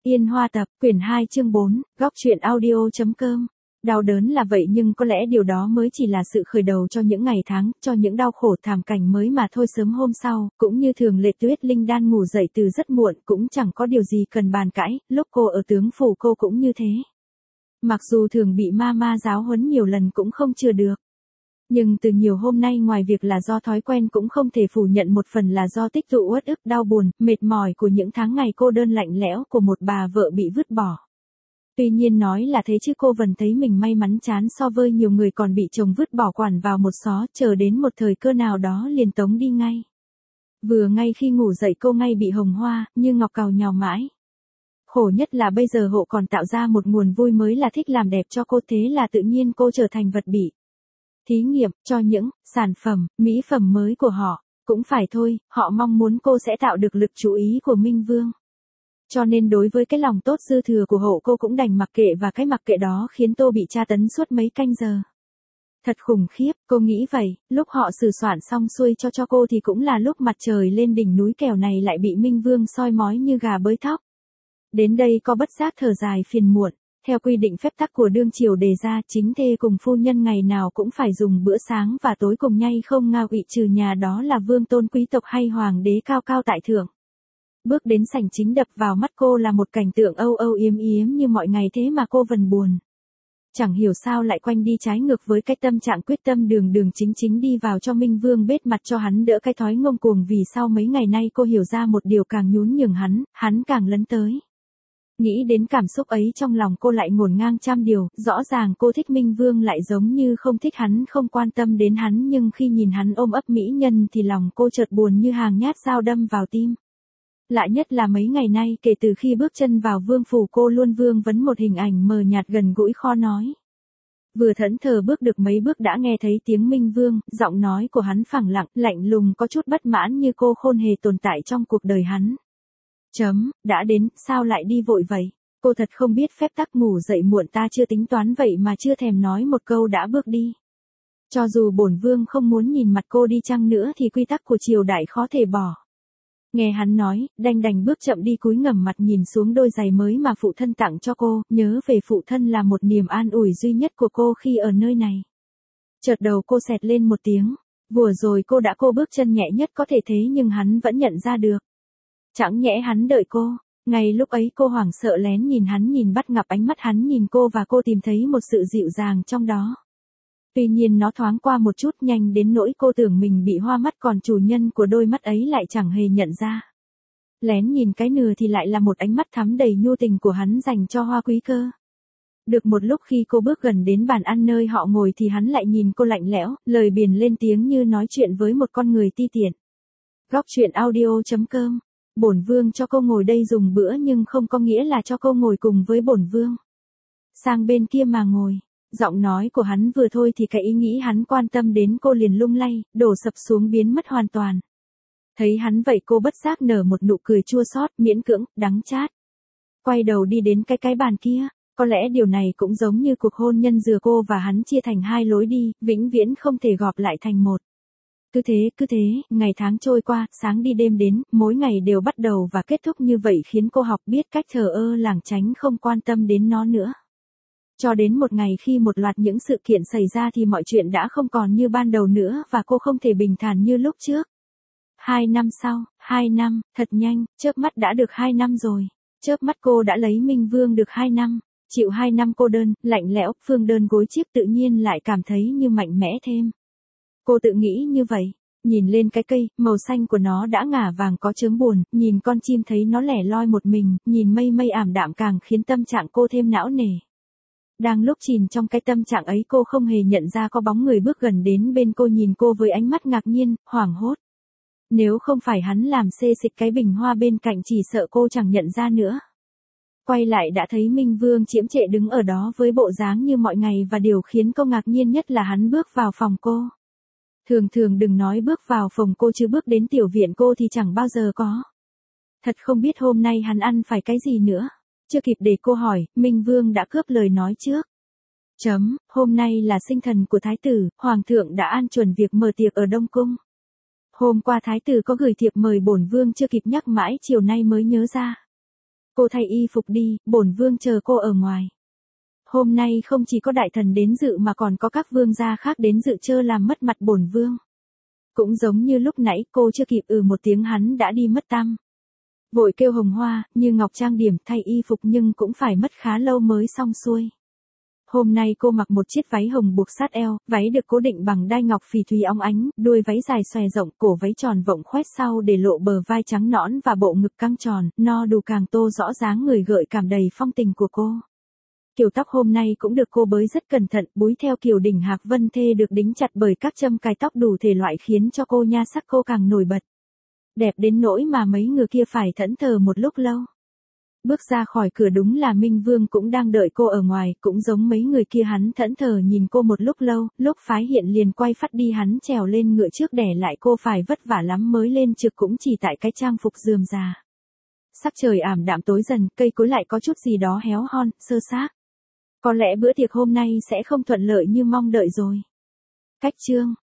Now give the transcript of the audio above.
Yên Hoa tập, quyển 2 chương 4, góc truyện audio.com. Đau đớn là vậy nhưng có lẽ điều đó mới chỉ là sự khởi đầu cho những ngày tháng, cho những đau khổ thảm cảnh mới mà thôi. Sớm hôm sau, cũng như thường lệ Tuyết Linh Đan ngủ dậy từ rất muộn, cũng chẳng có điều gì cần bàn cãi, lúc cô ở tướng phủ cô cũng như thế. Mặc dù thường bị ma giáo huấn nhiều lần cũng không chữa được. Nhưng từ nhiều hôm nay ngoài việc là do thói quen cũng không thể phủ nhận một phần là do tích tụ uất ức đau buồn, mệt mỏi của những tháng ngày cô đơn lạnh lẽo của một bà vợ bị vứt bỏ. Tuy nhiên nói là thế chứ cô vẫn thấy mình may mắn chán so với nhiều người còn bị chồng vứt bỏ quản vào một xó, chờ đến một thời cơ nào đó liền tống đi ngay. Vừa ngay khi ngủ dậy cô ngay bị hồng hoa, như ngọc cào nhào mãi. Khổ nhất là bây giờ hộ còn tạo ra một nguồn vui mới là thích làm đẹp cho cô, thế là tự nhiên cô trở thành vật bị thí nghiệm cho những sản phẩm, mỹ phẩm mới của họ. Cũng phải thôi, họ mong muốn cô sẽ tạo được lực chú ý của Minh Vương. Cho nên đối với cái lòng tốt dư thừa của hộ cô cũng đành mặc kệ, và cái mặc kệ đó khiến Tô bị tra tấn suốt mấy canh giờ. Thật khủng khiếp, cô nghĩ vậy, lúc họ sửa soạn xong xuôi cho cô thì cũng là lúc mặt trời lên đỉnh núi, kẻo này lại bị Minh Vương soi mói như gà bới thóc. Đến đây có bất giác thở dài phiền muộn. Theo quy định phép tắc của đương triều đề ra, chính thê cùng phu nhân ngày nào cũng phải dùng bữa sáng và tối cùng nhay không ngao ị, trừ nhà đó là vương tôn quý tộc hay hoàng đế cao cao tại thượng. Bước đến sảnh chính đập vào mắt cô là một cảnh tượng âu âu yếm yếm như mọi ngày, thế mà cô vẫn buồn. Chẳng hiểu sao lại quanh đi trái ngược với cái tâm trạng quyết tâm đường đường chính chính đi vào cho Minh Vương bết mặt cho hắn đỡ cái thói ngông cuồng. Vì sau mấy ngày nay cô hiểu ra một điều, càng nhún nhường hắn càng lấn tới. Nghĩ đến cảm xúc ấy trong lòng cô lại ngổn ngang trăm điều, rõ ràng cô thích Minh Vương lại giống như không thích hắn, không quan tâm đến hắn, nhưng khi nhìn hắn ôm ấp mỹ nhân thì lòng cô chợt buồn như hàng nhát dao đâm vào tim. Lạ nhất là mấy ngày nay kể từ khi bước chân vào vương phủ cô luôn vương vấn một hình ảnh mờ nhạt gần gũi khó nói. Vừa thẫn thờ bước được mấy bước đã nghe thấy tiếng Minh Vương, giọng nói của hắn phẳng lặng, lạnh lùng, có chút bất mãn như cô không hề tồn tại trong cuộc đời hắn. Đã đến, sao lại đi vội vậy? Cô thật không biết phép tắc, ngủ dậy muộn ta chưa tính toán vậy mà chưa thèm nói một câu đã bước đi. Cho dù bổn vương không muốn nhìn mặt cô đi chăng nữa thì quy tắc của triều đại khó thể bỏ. Nghe hắn nói, đành bước chậm đi, cúi ngẩng mặt nhìn xuống đôi giày mới mà phụ thân tặng cho cô, nhớ về phụ thân là một niềm an ủi duy nhất của cô khi ở nơi này. Chợt đầu cô xẹt lên một tiếng, vừa rồi cô bước chân nhẹ nhất có thể, thế nhưng hắn vẫn nhận ra được. Chẳng nhẽ hắn đợi cô. Ngay lúc ấy cô hoảng sợ lén nhìn hắn, nhìn bắt gặp ánh mắt hắn nhìn cô và cô tìm thấy một sự dịu dàng trong đó. Tuy nhiên nó thoáng qua một chút, nhanh đến nỗi cô tưởng mình bị hoa mắt, còn chủ nhân của đôi mắt ấy lại chẳng hề nhận ra. Lén nhìn cái nửa thì lại là một ánh mắt thắm đầy nhu tình của hắn dành cho Hoa Quý cơ. Được một lúc khi cô bước gần đến bàn ăn nơi họ ngồi thì hắn lại nhìn cô lạnh lẽo, lời biển lên tiếng như nói chuyện với một con người ti tiện. Góc truyện audio.com. Bổn vương cho cô ngồi đây dùng bữa nhưng không có nghĩa là cho cô ngồi cùng với bổn vương. Sang bên kia mà ngồi. Giọng nói của hắn vừa thôi thì cái ý nghĩ hắn quan tâm đến cô liền lung lay, đổ sập xuống, biến mất hoàn toàn. Thấy hắn vậy cô bất giác nở một nụ cười chua xót, miễn cưỡng, đắng chát. Quay đầu đi đến cái bàn kia. Có lẽ điều này cũng giống như cuộc hôn nhân giữa cô và hắn chia thành hai lối đi, vĩnh viễn không thể gộp lại thành một. Cứ thế, ngày tháng trôi qua, sáng đi đêm đến, mỗi ngày đều bắt đầu và kết thúc như vậy khiến cô học biết cách thờ ơ lảng tránh, không quan tâm đến nó nữa. Cho đến một ngày khi một loạt những sự kiện xảy ra thì mọi chuyện đã không còn như ban đầu nữa và cô không thể bình thản như lúc trước. 2 năm sau, 2 năm, thật nhanh, chớp mắt đã được 2 năm rồi. Chớp mắt cô đã lấy Minh Vương được 2 năm. Chịu 2 năm cô đơn, lạnh lẽo, phương đơn gối chiếc tự nhiên lại cảm thấy như mạnh mẽ thêm. Cô tự nghĩ như vậy, nhìn lên cái cây, màu xanh của nó đã ngả vàng có chớm buồn, nhìn con chim thấy nó lẻ loi một mình, nhìn mây ảm đạm càng khiến tâm trạng cô thêm não nề. Đang lúc chìm trong cái tâm trạng ấy cô không hề nhận ra có bóng người bước gần đến bên cô, nhìn cô với ánh mắt ngạc nhiên, hoảng hốt. Nếu không phải hắn làm xê xịch cái bình hoa bên cạnh chỉ sợ cô chẳng nhận ra nữa. Quay lại đã thấy Minh Vương chiếm trệ đứng ở đó với bộ dáng như mọi ngày, và điều khiến cô ngạc nhiên nhất là hắn bước vào phòng cô. Thường đừng nói bước vào phòng cô chứ bước đến tiểu viện cô thì chẳng bao giờ có. Thật không biết hôm nay hắn ăn phải cái gì nữa. Chưa kịp để cô hỏi, Minh Vương đã cướp lời nói trước. Hôm nay là sinh thần của thái tử, hoàng thượng đã an chuẩn việc mở tiệc ở Đông Cung. Hôm qua thái tử có gửi thiệp mời bổn vương chưa kịp nhắc mãi chiều nay mới nhớ ra. Cô thay y phục đi, bổn vương chờ cô ở ngoài. Hôm nay không chỉ có đại thần đến dự mà còn có các vương gia khác đến dự chơ làm mất mặt bổn vương. Cũng giống như lúc nãy cô chưa kịp một tiếng hắn đã đi mất tăm. Vội kêu Hồng Hoa, Như Ngọc trang điểm thay y phục nhưng cũng phải mất khá lâu mới xong xuôi. Hôm nay cô mặc một chiếc váy hồng buộc sát eo, váy được cố định bằng đai ngọc phỉ thúy óng ánh, đuôi váy dài xòe rộng, cổ váy tròn vọng khoét sau để lộ bờ vai trắng nõn và bộ ngực căng tròn, no đủ càng tô rõ dáng người gợi cảm đầy phong tình của cô. Kiểu tóc hôm nay cũng được cô bới rất cẩn thận, búi theo kiểu đỉnh hạc vân thê được đính chặt bởi các châm cài tóc đủ thể loại khiến cho cô nha sắc cô càng nổi bật. Đẹp đến nỗi mà mấy người kia phải thẫn thờ một lúc lâu. Bước ra khỏi cửa đúng là Minh Vương cũng đang đợi cô ở ngoài, cũng giống mấy người kia hắn thẫn thờ nhìn cô một lúc lâu, lúc phái hiện liền quay phát đi hắn trèo lên ngựa trước để lại cô phải vất vả lắm mới lên trực cũng chỉ tại cái trang phục rườm rà. Sắc trời ảm đạm tối dần, cây cối lại có chút gì đó héo hon, sơ xác. Có lẽ bữa tiệc hôm nay sẽ không thuận lợi như mong đợi rồi. Cách chương